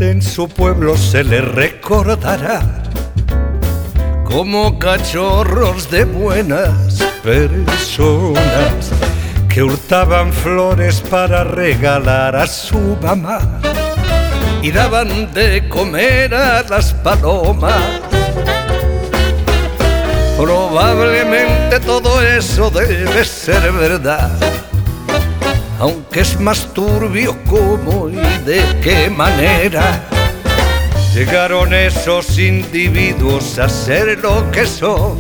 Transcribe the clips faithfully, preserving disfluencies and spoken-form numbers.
en su pueblo se les recordará como cachorros de buenas personas que hurtaban flores para regalar a su mamá y daban de comer a las palomas. Probablemente todo eso debe ser verdad, aunque es más turbio cómo y de qué manera llegaron esos individuos a ser lo que son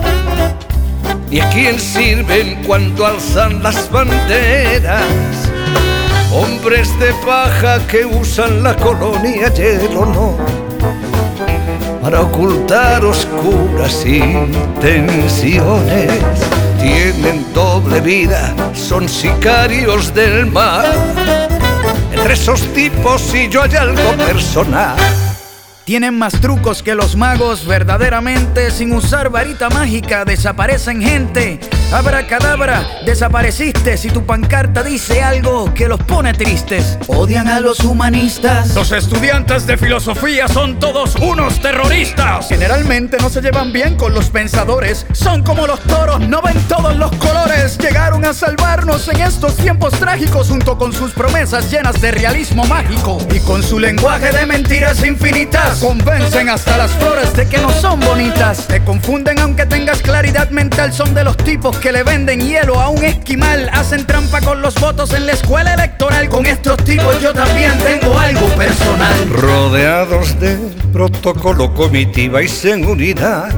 y a quién sirven cuando alzan las banderas. Hombres de paja que usan la colonia y el honor para ocultar oscuras intenciones. Tienen doble vida, son sicarios del mal. Entre esos tipos y yo hay algo personal. Tienen más trucos que los magos, verdaderamente. Sin usar varita mágica desaparecen gente. Abracadabra, desapareciste si tu pancarta dice algo que los pone tristes. Odian a los humanistas. Los estudiantes de filosofía son todos unos terroristas. Generalmente no se llevan bien con los pensadores. Son como los toros, no ven todos los colores. Llegaron a salvarnos en estos tiempos trágicos junto con sus promesas llenas de realismo mágico. Y con su lenguaje de mentiras infinitas convencen hasta las flores de que no son bonitas. Te confunden aunque tengas claridad mental. Son de los tipos que le venden hielo a un esquimal. Hacen trampa con los votos en la escuela electoral. Con estos tipos yo también tengo algo personal. Rodeados de protocolo, comitiva y seguridad,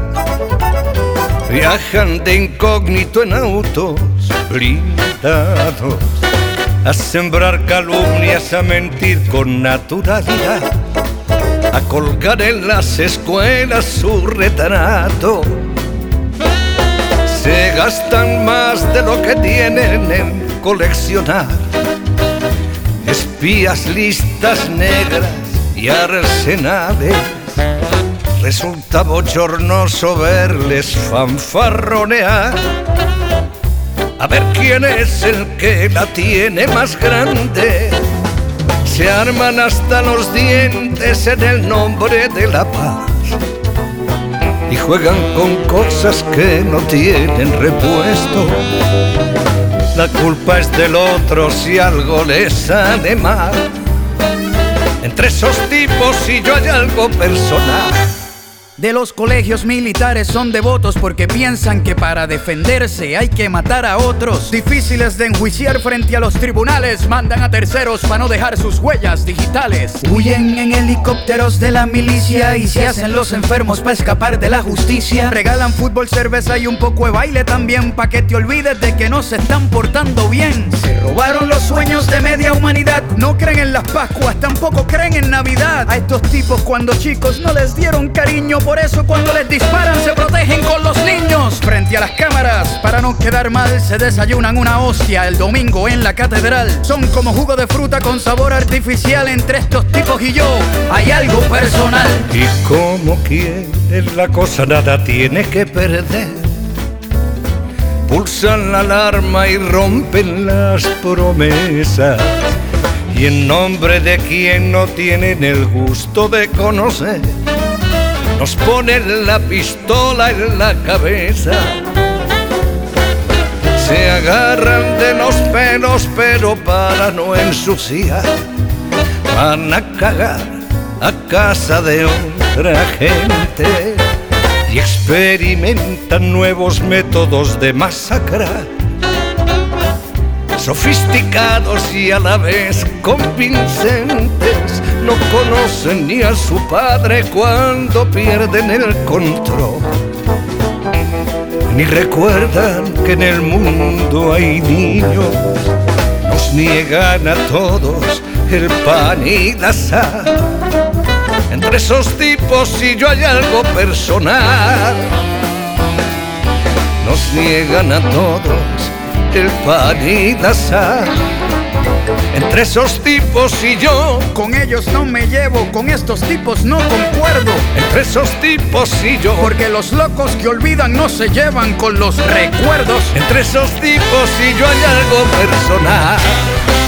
viajan de incógnito en autos blindados a sembrar calumnias, a mentir con naturalidad, a colgar en las escuelas su retrato. Se gastan más de lo que tienen en coleccionar espías, listas negras y arsenales. Resulta bochornoso verles fanfarronear, a ver quién es el que la tiene más grande. Se arman hasta los dientes en el nombre de la paz y juegan con cosas que no tienen repuesto. La culpa es del otro si algo les sale mal. Entre esos tipos y yo hay algo personal. De los colegios militares son devotos porque piensan que para defenderse hay que matar a otros. Difíciles de enjuiciar frente a los tribunales, mandan a terceros para no dejar sus huellas digitales. Huyen en helicópteros de la milicia y se hacen los enfermos para escapar de la justicia. Regalan fútbol, cerveza y un poco de baile también, pa' que te olvides de que no se están portando bien. Se robaron los sueños de media humanidad. No creen en las Pascuas, tampoco creen en Navidad. A estos tipos cuando chicos no les dieron cariño, por eso cuando les disparan se protegen con los niños. Frente a las cámaras, para no quedar mal, se desayunan una hostia el domingo en la catedral. Son como jugo de fruta con sabor artificial. Entre estos tipos y yo hay algo personal. Y como quieren la cosa, nada tiene que perder. Pulsan la alarma y rompen las promesas. Y en nombre de quien no tienen el gusto de conocer, nos ponen la pistola en la cabeza. Se agarran de los pelos, pero para no ensuciar van a cagar a casa de otra gente y experimentan nuevos métodos de masacrar, sofisticados y a la vez convincentes. No conocen ni a su padre cuando pierden el control, ni recuerdan que en el mundo hay niños. Nos niegan a todos el pan y la sal. Entre esos tipos y yo hay algo personal. Nos niegan a todos el pan y la sal. Entre esos tipos y yo, con ellos no me llevo, con estos tipos no concuerdo. Entre esos tipos y yo, porque los locos que olvidan no se llevan con los recuerdos. Entre esos tipos y yo hay algo personal.